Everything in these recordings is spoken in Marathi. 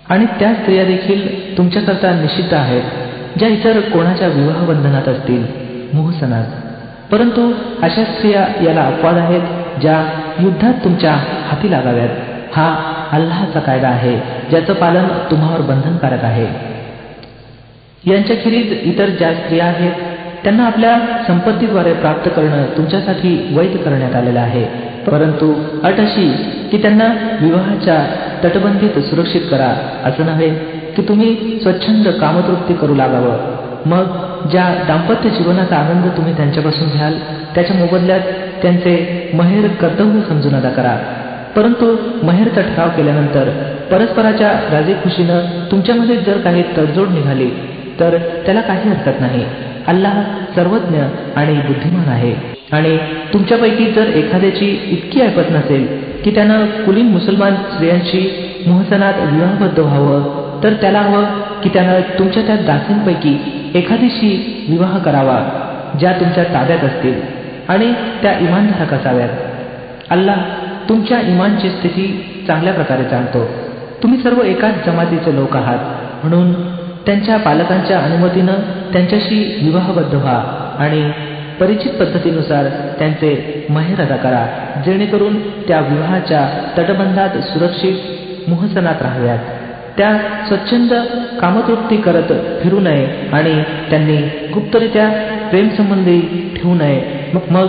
आणि त्या स्त्रिया देखील तुमच्याकरता निषिद्ध आहेत, ज्या इतर कोणाच्या विवाहबंधनात असतील, मुहसनात. परंतु अशा स्त्रिया याला अपवाद आहेत, ज्या युद्धात तुमच्या हाती लागाव्यात. हा अल्लाहचा कायदा आहे, ज्याचं पालन तुम्हावर बंधनकारक आहे. यांच्याखेरीज इतर ज्या स्त्रिया आहेत, त्यांना आपल्या संपत्तीद्वारे प्राप्त करणं तुमच्यासाठी वैध करण्यात आलेलं आहे. परंतु अट अशी की त्यांना विवाहाच्या तटबंदीत सुरक्षित करा, असं नव्हे की तुम्ही स्वच्छंद कामतृप्ती करू लागावं. मग ज्या दाम्पत्य जीवनाचा आनंद तुम्ही त्यांच्यापासून घ्याल, त्याच्या मोबदल्यात त्यांचे महेर कर्तव्य समजून अदा करा. परंतु महेरचा ठराव केल्यानंतर परस्पराच्या राजीखुशीनं तुमच्यामध्ये जर काही तडजोड निघाली तर त्याला काही हरकत नाही. अल्लाह सर्वज्ञ आणि बुद्धिमान आहे. आणि तुमच्यापैकी जर एखाद्याची इतकी ऐपत नसेल की त्यानं कुलीन मुसलमान स्त्रियांशी मुहसनात विवाहबद्ध व्हावं, तर त्याला हवं की त्यानं तुमच्या त्या दासींपैकी एखादीशी विवाह करावा, ज्या तुमच्या ताब्यात असतील आणि त्या इमानधारक असाव्यात. अल्लाह तुमच्या इमानची स्थिती चांगल्या प्रकारे जाणतो. तुम्ही सर्व एकाच जमातीचे लोक आहात, म्हणून त्यांच्या पालकांच्या अनुमतीनं त्यांच्याशी विवाहबद्ध व्हा आणि परिचित पद्धतीनुसार त्यांचे महेर अदा करा, जेणेकरून त्या विवाहाच्या तटबंधात सुरक्षित मुहसनात राहाव्यात. त्या स्वच्छंद कामतृप्ती करत फिरू नये आणि त्यांनी गुप्तरित्या प्रेमसंबंधी ठेवू नये.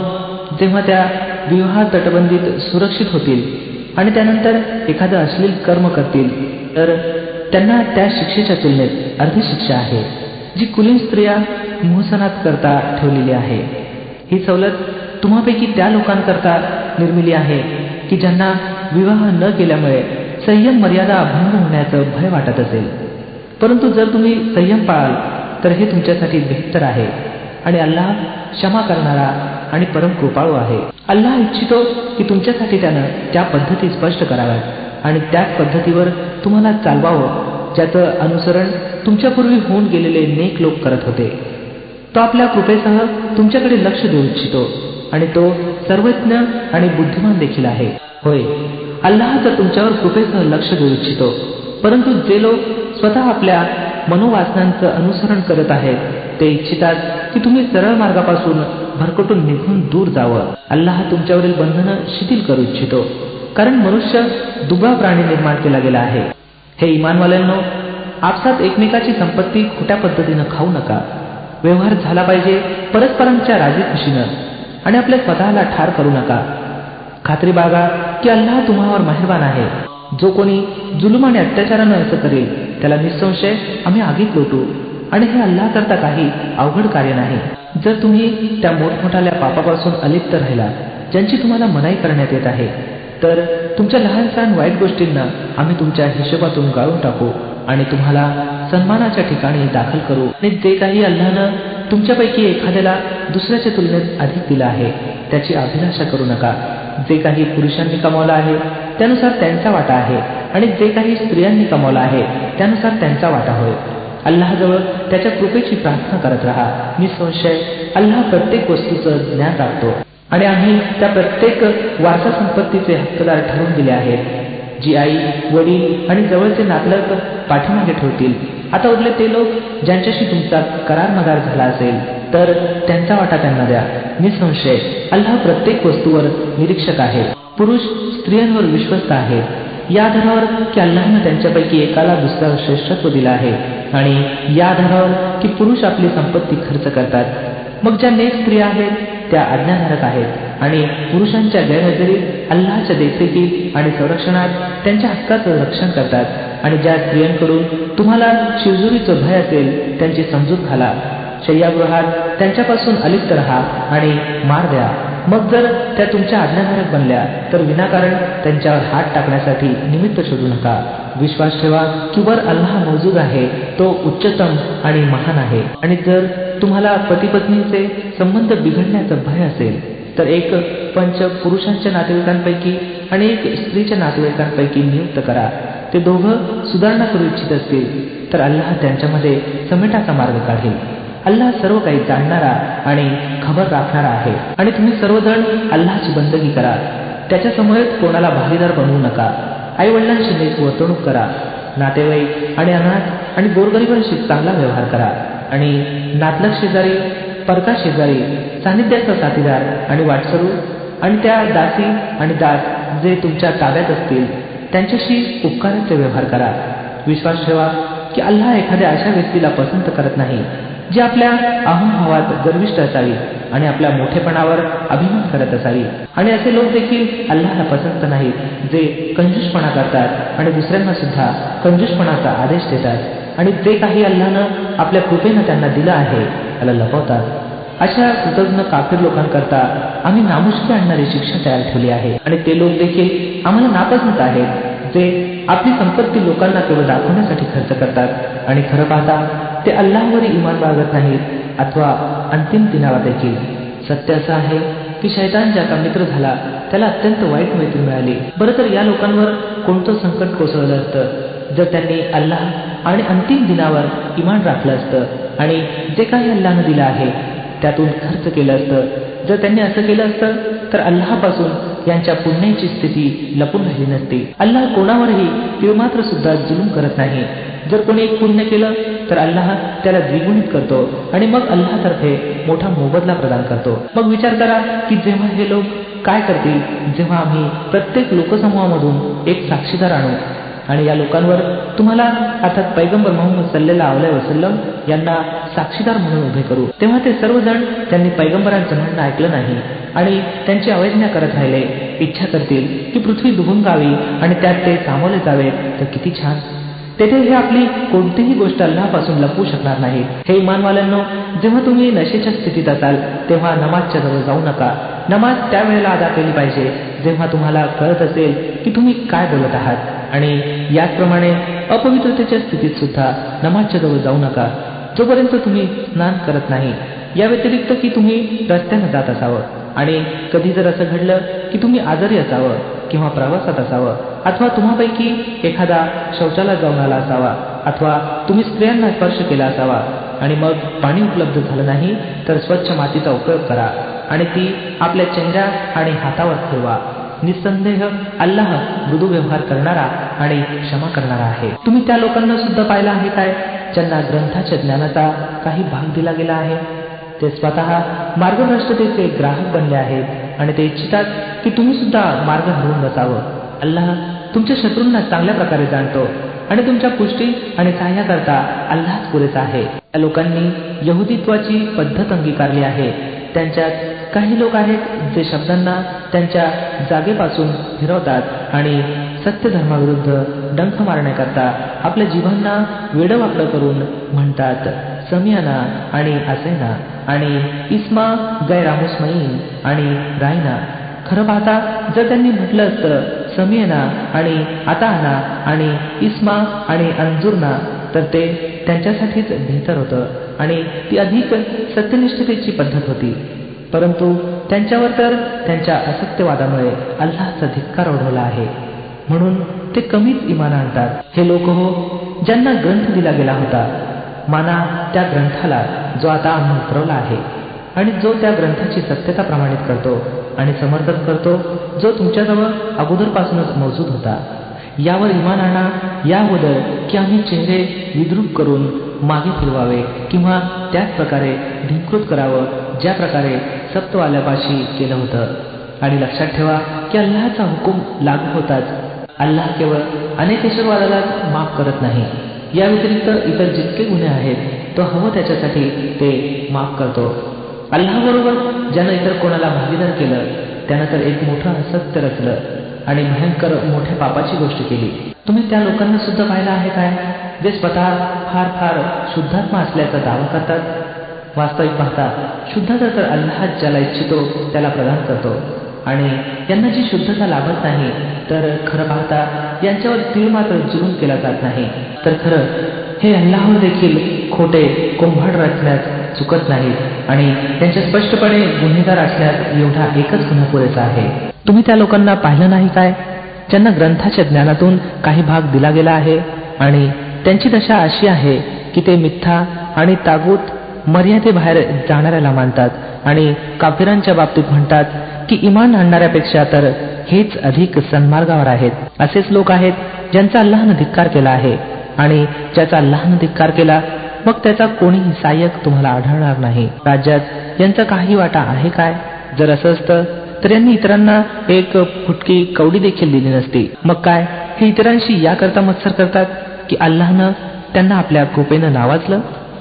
मग जेव्हा त्या विवाह तटबंदीत सुरक्षित होतील आणि त्यानंतर एखादं अश्लील कर्म करतील, तर त्यांना त्या शिक्षेच्या तुलनेत अर्धी शिक्षा आहे, जी कुलीन स्त्रिया मुहसनात करता ठेवलेली आहे. ही सवलत तुम्हापैकी त्या लोकांकरता निर्मिली आहे की ज्यांना विवाह न केल्यामुळे संयम मर्यादा भंग होण्याचं भय वाटत असेल. परंतु जर तुम्ही संयम पाळाल तर हे तुमच्यासाठी बेहतर आहे. आणि अल्लाह क्षमा करणारा आणि परम कृपाळू आहे. अल्लाह इच्छितो की तुमच्यासाठी त्यानं त्या पद्धती स्पष्ट कराव्यात आणि त्याच पद्धतीवर तुम्हाला चालवावं, ज्याचं अनुसरण तुमच्यापूर्वी होऊन गेलेले नेक लोक करत होते. तो आपल्या कृपेसह तुमच्याकडे लक्ष देऊ इच्छितो आणि तो सर्वज्ञ आणि बुद्धिमान देखील आहे. होय, अल्लाह तर तुमच्यावर कृपेसह लक्ष देऊ इच्छितो. परंतु जे लोक स्वतः आपल्या मनोवासनांचं अनुसरण करत आहेत, ते इच्छितात की तुम्ही सरळ मार्गापासून भरकटून निघून दूर जावं. अल्लाह तुमच्यावरील बंधनं शिथिल करू इच्छितो, कारण मनुष्य दुबळा प्राणी निर्माण केला गेला आहे. हे इमानवाल्यांनो, आपसात एकमेकाची संपत्ती खोट्या पद्धतीनं खाऊ नका. व्यवहार झाला पाहिजे परस्परांच्या राजीखुशीनं आणि आपल्या स्वतःला ठार करू नका. खात्री बाळगा की अल्लाह तुम्हावर मेहरबान आहे. जो कोणी जुलूम आणि अत्याचारानं असं करेल, त्याला निसंशय आम्ही आगीत लोटू, आणि हे अल्लाह करता काही अवघड कार्य नाही. जर तुम्ही त्या मोठमोठ्या पापापासून अलिप्त राहिला ज्यांची तुम्हाला मनाई करण्यात येत आहे, तर तुमच्या लहान सहान वाईट गोष्टींना आम्ही तुमच्या हिशोबातून गाळून टाकू आणि तुम्हाला सन्मानाच्या ठिकाणी दाखल करू. आणि जे काही अल्लाहनं तुमच्यापैकी एखाद्याला दुसऱ्याच्या तुलनेत अधिक दिलं आहे, त्याची अभिलाषा करू नका. जे काही पुरुषांनी कमावलं आहे त्यानुसार त्यांचा वाटा आहे, आणि जे काही स्त्रियांनी कमावलं आहे त्यानुसार त्यांचा वाटा होय. अल्लाहजवळ त्याच्या कृपेची प्रार्थना करत राहा. निसंशय अल्लाह प्रत्येक वस्तूचं ज्ञान राखतो आणि आम्ही त्या प्रत्येक वारसा संपत्तीचे हक्कदार ठरवून दिले आहेत, जी आई, वडील आणि जवळचे नातलग पाठीमागे ठेवतील. आता उरले ते लोक ज्यांच्याशी तुमचा करार मदार झाला असेल, तर त्यांचा वाटा त्यांना द्या. निसंशय अल्लाह प्रत्येक वस्तूवर निरीक्षक आहे. पुरुष स्त्रियांवर विश्वस्त आहेत या आधारावर की अल्लाहनं त्यांच्यापैकी एकाला दुसऱ्यावर श्रेष्ठत्व दिलं आहे, आणि या आधारावर की पुरुष आपली संपत्ती खर्च करतात. मग ज्या नेक स्त्रिया आहेत त्या आज्ञाधारक आहेत आणि पुरुषांच्या गैरहजेरीत अल्लाहच्या देखरेखीत आणि संरक्षणात त्यांच्या हक्काचं रक्षण करतात. आणि ज्या स्त्रियांकडून तुम्हाला शिवजुरीचं भय असेल त्यांची समजूत घाला. शय्यागृहात त्यांच्यापासून अलिप्त रहा आणि मार द्या. मग जर त्या तुमच्या आज्ञाधारक बनल्या तर विनाकारण त्यांच्यावर हात टाकण्यासाठी निमित्त शोधू नका. विश्वास ठेवा की वर अल्लाह मौजूद आहे, तो उच्चतम आणि महान आहे. आणि जर तुम्हाला पती पत्नीचे संबंध बिघडण्याचं भय असेल तर एक पंच पुरुषांच्या नातेवाईकांपैकी आणि एक स्त्रीच्या नातेवाईकांपैकी नियुक्त करा. ते दोघं सुधारणा करू इच्छित असतील तर अल्लाह त्यांच्यामध्ये समेटाचा मार्ग काढेल. अल्लाह सर्व काही जाणणारा आणि खबर राखणारा आहे. आणि तुम्ही सर्वजण अल्लाहची बंदगी करा. त्याच्या समवेत कोणाला भागीदार बनवू नका. आई वडिलांची नेक वर्तणूक करा. नातेवाईक आणि अनाथ आणि गोरगरिबांशी चांगला व्यवहार करा आणि नातलग शेजारी, परका शेजारी, सानिध्याचा साथीदार आणि वाटसरू आणि त्या दासी आणि दास जे तुमच्या ताब्यात असतील त्यांच्याशी उपकाराचे व्यवहार करा. विश्वास ठेवा की अल्लाह एखाद्या अशा व्यक्तीला पसंत करत नाही जी आपल्या अहंभावात गर्विष्ठ असावी आणि आपल्या मोठेपणावर अभिमान करत असावी. आणि असे लोक देखील अल्लाहला पसंत नाहीत जे कंजूसपणा करतात आणि दुसऱ्यांना सुद्धा कंजूसपणाचा आदेश देतात आणि जे काही अल्लाहनं आपल्या कृपेनं त्यांना दिलं आहे त्याला लपवतात. अशा कृतज्ञ काफिर लोकांकरता आम्ही नामुष्की आणणारी शिक्षा तयार ठेवली आहे. आणि ते लोक देखील आम्हाला नापसंत आहेत जे आपली संपत्ती लोकांना केवळ दाखवण्यासाठी खर्च करतात आणि खरं पाहता ते अल्लाहवर इमान बाळगत नाहीत अथवा अंतिम दिनाला देखील. सत्य असं आहे की शैतान ज्याचा मित्र झाला त्याला अत्यंत वाईट मैत्री मिळाली. बरं तर या लोकांवर कोणतं संकट कोसळलं असतं जर त्यांनी अल्लाह आणि अंतिम दिनावर इमान राखलं असतं आणि जे काही अल्लाहनं दिलं आहे त्यातून खर्च केलं असतं. जर त्यांनी असं केलं असतं तर अल्लाहपासून यांच्या पुण्याची स्थिती लपून राहिली नसती. अल्लाह कोणावरही तिळमात्र सुद्धा जुलूम करत नाही. जर कोणी एक पुण्य केलं तर अल्लाह त्याला द्विगुणित करतो आणि मग अल्लाहतर्फे मोठा मोबदला प्रदान करतो. मग विचार करा की जेव्हा हे लोक काय करतील जेव्हा आम्ही प्रत्येक लोकसमूहामधून एक साक्षीदार आणू आणि या लोकांवर तुम्हाला अर्थात पैगंबर मोहम्मद सल्लल्लाहु अलैहि वसल्लम यांना साक्षीदार म्हणून उभे करू. तेव्हा ते सर्वजण त्यांनी पैगंबरांचं म्हणणं ऐकलं नाही आणि त्यांची अवैज्ञा करत राहिले. इच्छा करतील की पृथ्वी दुभंगावी आणि त्यात ते सामावले जावे तर किती छान. तेथे हे आपली कोणतीही गोष्ट अल्लाहपासून लपवू शकणार नाही. हे इमानवाल्यांनो, जेव्हा तुम्ही नशेच्या स्थितीत असाल तेव्हा नमाजच्या जवळ जाऊ नका. नमाज त्यावेळेला अदा केली पाहिजे जेव्हा तुम्हाला कळत असेल की तुम्ही काय बोलत आहात. आणि याचप्रमाणे अपवित्रतेच्या स्थितीत सुद्धा नमाजच्या जवळ जाऊ नका जोपर्यंत तुम्ही स्नान करत नाही. या व्यतिरिक्त की तुम्ही रस्त्यानं जात असावं आणि कधी जर असं घडलं की तुम्ही आजारी असावं किंवा प्रवासात असावं अथवा तुम्हापैकी एखादा शौचालयात जाऊन आला असावा अथवा तुम्ही स्त्रियांना स्पर्श केला असावा आणि मग पाणी उपलब्ध झालं नाही तर स्वच्छ मातीचा उपयोग करा आणि ती आपल्या चेहऱ्या आणि हातावर फिरवा. निसंदेह अल्लाह मृदू व्यवहार करणारा आणि क्षमा करणारा आहे. तुम्ही त्या लोकांना सुद्धा पाहिलं आहे काय ज्यांना ग्रंथाच्या ज्ञानाचा काही भाग दिला गेला आहे. ते स्वतः मार्गभ्रष्टतेचे ग्राहक बनले आहेत आणि ते इच्छितात की तुम्ही सुद्धा मार्ग हरवून बसावं. अल्लाह तुमच्या शत्रूंना चांगल्या प्रकारे जाणतो आणि तुमच्या पुष्टी आणि सहाय्याकरता अल्लाहच पुरेसा आहे. त्या लोकांनी यहुदित्वाची पद्धत अंगीकारली आहे. त्यांच्यात काही लोक आहेत जे शब्दांना त्यांच्या जागेपासून फिरवतात आणि सत्य धर्माविरुद्ध डंख मारण्याकरता आपल्या जीवांना वेडवाकडं करून म्हणतात समियाना आणि असेना आणि इस्मा गैरा मुस्मईन आणि रायना. खरं पाहता जर त्यांनी म्हटलं असतं समियाना आणि आताना आणि इस्मा आणि अंजुरना तर ते त्यांच्यासाठीच बेहतर होतं आणि ती अधिक सत्यनिष्ठतेची पद्धत होती. परंतु त्यांच्यावर तर त्यांच्या असत्यवादामुळे अल्लाहचा धिक्कार ओढवला आहे म्हणून ते कमीच इमान आणतात. हे लोक हो ज्यांना ग्रंथ दिला गेला होता माना त्या ग्रंथाला जो आता आम्ही उतरवला आहे आणि जो त्या ग्रंथाची सत्यता प्रमाणित करतो आणि समर्थन करतो जो तुमच्याजवळ अगोदरपासूनच मौजूद होता. यावर इमान आणा या अगोदर की आम्ही चेहरे विद्रूप करून मागे फिरवावे किंवा त्याच प्रकारे धिंकृत करावं ज्या प्रकारे सप्तवाल्यापाशी केलं होतं. आणि लक्षात ठेवा की अल्लाहचा हुकूम लागू होताच अल्लाह केवळ अनेकेश्वरवादाला माफ करत नाही. या व्यतिरिक्त इतर जितके गुन्हे आहेत तो हवं त्याच्यासाठी ते माफ करतो. अल्लाहबरोबर ज्यानं इतर कोणाला भागीदार केलं त्यानं तर एक मोठं असत्य रचलं आणि भयंकर मोठ्या पापाची गोष्ट केली. तुम्ही त्या लोकांना सुद्धा पाहिलं आहे काय जे स्वतः फार फार शुद्धात्मा असल्याचा दावा करतात. वास्तविक पाहता शुद्धता तर अल्लाह ज्याला इच्छितो त्याला प्रदान करतो आणि यांना जी शुद्धता लाभत नाही तर खरं पाहता यांच्यावर तीळ मात्र जुलूम केला जात नाही. तर खरं हे अल्लाहवर देखील खोटे कुंभाड रचण्यात चुकत नाहीत आणि त्यांच्या स्पष्टपणे गुन्हेगार असण्यात एवढा एकच गुन्हा पुरेसा आहे. तुम्ही त्या लोकांना पाहिलं नाही काय ज्यांना ग्रंथाच्या ज्ञानातून काही भाग दिला गेला आहे आणि त्यांची दशा अशी आहे की ते मिथ्या आणि तागूत मर्यादेबाहेर जाणाऱ्याला मानतात आणि काफिरांच्या बाबतीत म्हणतात की इमान आणणाऱ्यापेक्षा तर हेच अधिक सन्मार्गावर आहेत. असेच लोक आहेत ज्यांचा अल्लाहनं धिक्कार केला आहे, आणि ज्याचा अल्लाहनं धिक्कार केला मग त्याचा कोणीही सहाय्यक तुम्हाला आढळणार नाही. राज्यात यांचा काही वाटा आहे काय? जर असं असतं तर यांनी इतरांना एक फुटकी कवडी देखील दिली नसती. मग काय, हे इतरांशी याकरता मत्सर करतात की अल्लाहनं त्यांना आपल्या कृपेनं नावाजलं?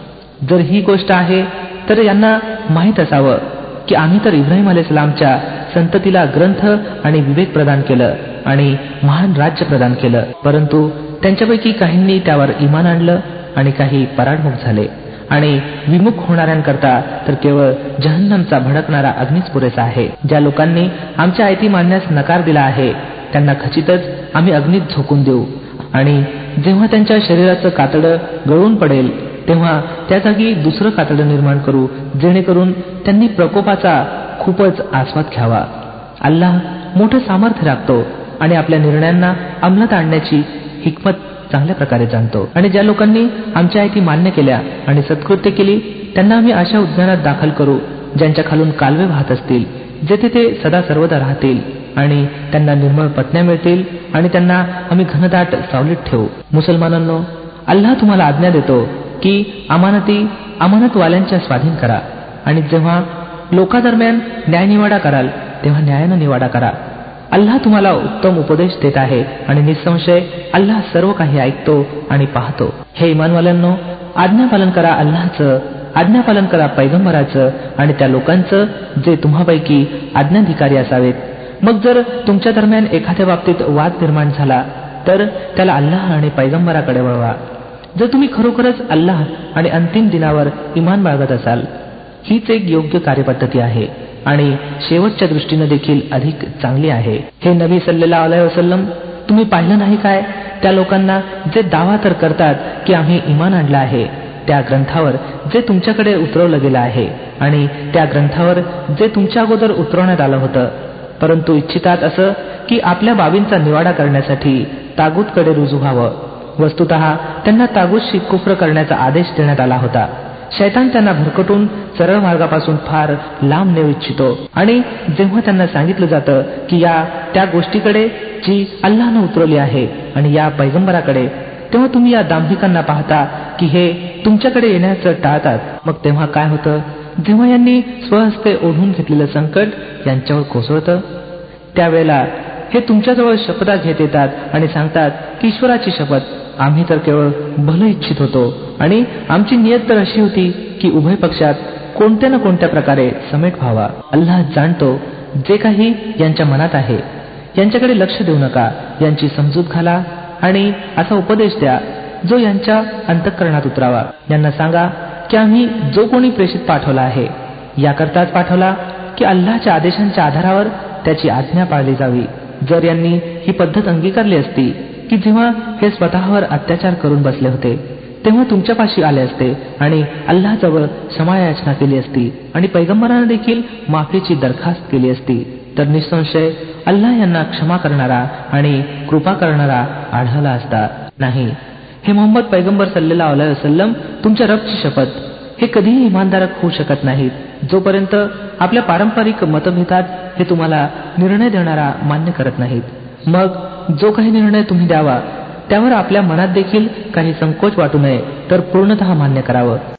जर ही गोष्ट आहे तर यांना माहीत असावं की आम्ही तर इब्राहिम अलैहिस्सलामच्या संततीला ग्रंथ आणि विवेक प्रदान केलं आणि महान राज्य प्रदान केलं, परंतु त्यांच्यापैकी काहींनी त्यावर इमान आणलं आणि काही पराडमुख झाले. आणि विमुख होणाऱ्यांकरता तर केवळ जहन्नमचा भडकणारा अग्नीच पुरेसा आहे. ज्या लोकांनी आमच्या आयती मानण्यास नकार दिला आहे त्यांना खचितच आम्ही अग्नीत झोकून देऊ, आणि जेव्हा त्यांच्या शरीराचं कातडं गळून पडेल तेव्हा त्या जागी दुसरं कातडं निर्माण करू, जेणेकरून त्यांनी प्रकोपाचा खूपच आस्वाद घ्यावा. अल्लाह मोठं सामर्थ्य राखतो आणि आपल्या निर्णयांना अंमलात आणण्याची हिकमत चांगल्या प्रकारे जाणतो. आणि ज्या लोकांनी आमच्या आयती मान्य केल्या आणि सत्कृत्य केली त्यांना आम्ही अशा उद्यानात दाखल करू ज्यांच्या खालून कालवे वाहत असतील, जेथे ते सदा सर्वदा राहतील, आणि त्यांना निर्मळ पत्न्या मिळतील, आणि त्यांना आम्ही घनदाट सावलीत ठेवू. मुसलमानांनो, अल्लाह तुम्हाला आज्ञा देतो की अमानतवाल्यांच्या स्वाधीन करा, आणि जेव्हा लोकांदरम्यान न्यायनिवाडा कराल तेव्हा न्यायानं निवाडा करा. अल्लाह तुम्हाला उत्तम उपदेश देत आहे आणि निसंशय अल्लाह सर्व काही ऐकतो आणि पाहतो. हे इमानवाल्यांनो, आज्ञापालन करा अल्लाहचं, आज्ञापालन करा पैगंबराचं आणि त्या लोकांचं जे तुम्हापैकी आज्ञाधिकारी असावेत. मग जर तुमच्या दरम्यान एखाद्या बाबतीत वाद निर्माण झाला तर त्याला अल्लाह आणि पैगंबराकडे वळवा. जर तुम्ही खरोखरच अल्लाह आणि अंतिम दिनावर इमान बाळगत असाल, हीच एक योग्य कार्यपद्धती आहे आणि शेवटच्या दृष्टीने देखील अधिक चांगली आहे. हे नबी सल्लल्लाहु अलैहि वसल्लम, तुम्ही पाहिलं नाही काय त्या लोकांना जे दावा तर करतात की आम्ही इमान आणलं आहे त्या ग्रंथावर जे तुमच्याकडे उतरवलं गेलं आहे आणि त्या ग्रंथावर जे तुमच्या अगोदर उतरवण्यात आलं होतं, परंतु इच्छितात असं की आपल्या बाबींचा निवाडा करण्यासाठी तागूतकडे रुजू व्हावं. वस्तुतः त्यांना तागूतशी कुफ्र करण्याचा आदेश देण्यात आला होता. शैतान त्यांना भरकटून सरळ मार्गापासून फार लांब नेऊ इच्छितो, आणि जेव्हा त्यांना सांगितलं जातं की या त्या गोष्टीकडे जी अल्लाहनं उतरवली आहे आणि या पैगंबराकडे, तेव्हा तुम्ही या दांभिकांना पाहता की हे तुमच्याकडे येण्याचं टाळतात. मग तेव्हा काय होतं? जेव्हा यांनी स्वहस्ते ओढून घेतलेलं संकट यांच्यावर कोसळतं त्यावेळेला हे तुमच्याजवळ शपथा घेत येतात आणि सांगतात की ईश्वराची शपथ, आम्ही तर केवळ भलं इच्छित होतो आणि आमची नियत तर अशी होती की उभय पक्षात कोणत्या ना कोणत्या प्रकारे समेट व्हावा. अल्लाह जाणतो जे काही यांच्या मनात आहे. यांच्याकडे लक्ष देऊ नका, यांची समजूत घाला आणि असा उपदेश द्या जो यांच्या अंतःकरणात उतरावा. यांना सांगा की आम्ही जो कोणी प्रेषित पाठवला आहे याकरताच पाठवला की अल्लाहच्या आदेशांच्या आधारावर त्याची आज्ञा पाळली जावी. जर यांनी ही पद्धत अंगीकारली असती की जेव्हा हे स्वतःवर अत्याचार करून बसले होते तेव्हा तुमच्यापाशी आले असते आणि अल्लाहजवळ क्षमायाचना केली असती आणि पैगंबरांना देखील माफीची दरखास्त केली असती, तर निसंशय अल्लाह यांना क्षमा करणारा आणि कृपा करणारा आढळला असता. नाही, हे मोहम्मद पैगंबर सल्लल्लाहु अलैहि वसल्लम, तुमच्या रबची शपथ, हे कधीही इमानदारक होऊ शकत नाहीत जोपर्यंत आपल्या पारंपरिक मतभेदात हे तुम्हाला निर्णय देणारा मान्य करत नाहीत. मग जो काही निर्णय तुम्ही द्यावा त्यावर आपल्या मनात देखील काही संकोच वाटू नये, तर पूर्णतः मान्य करावं.